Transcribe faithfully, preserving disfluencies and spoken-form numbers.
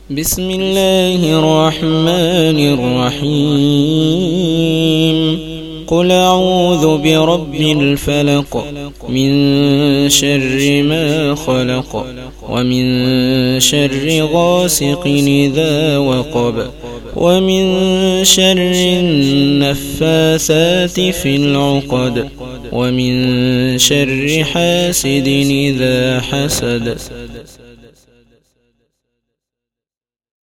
بسم الله الرحمن الرحيم قل أعوذ برب الفلق من شر ما خلق ومن شر غاسق إذا وقب ومن شر النفاثات في العقد ومن شر حاسد إذا حسد.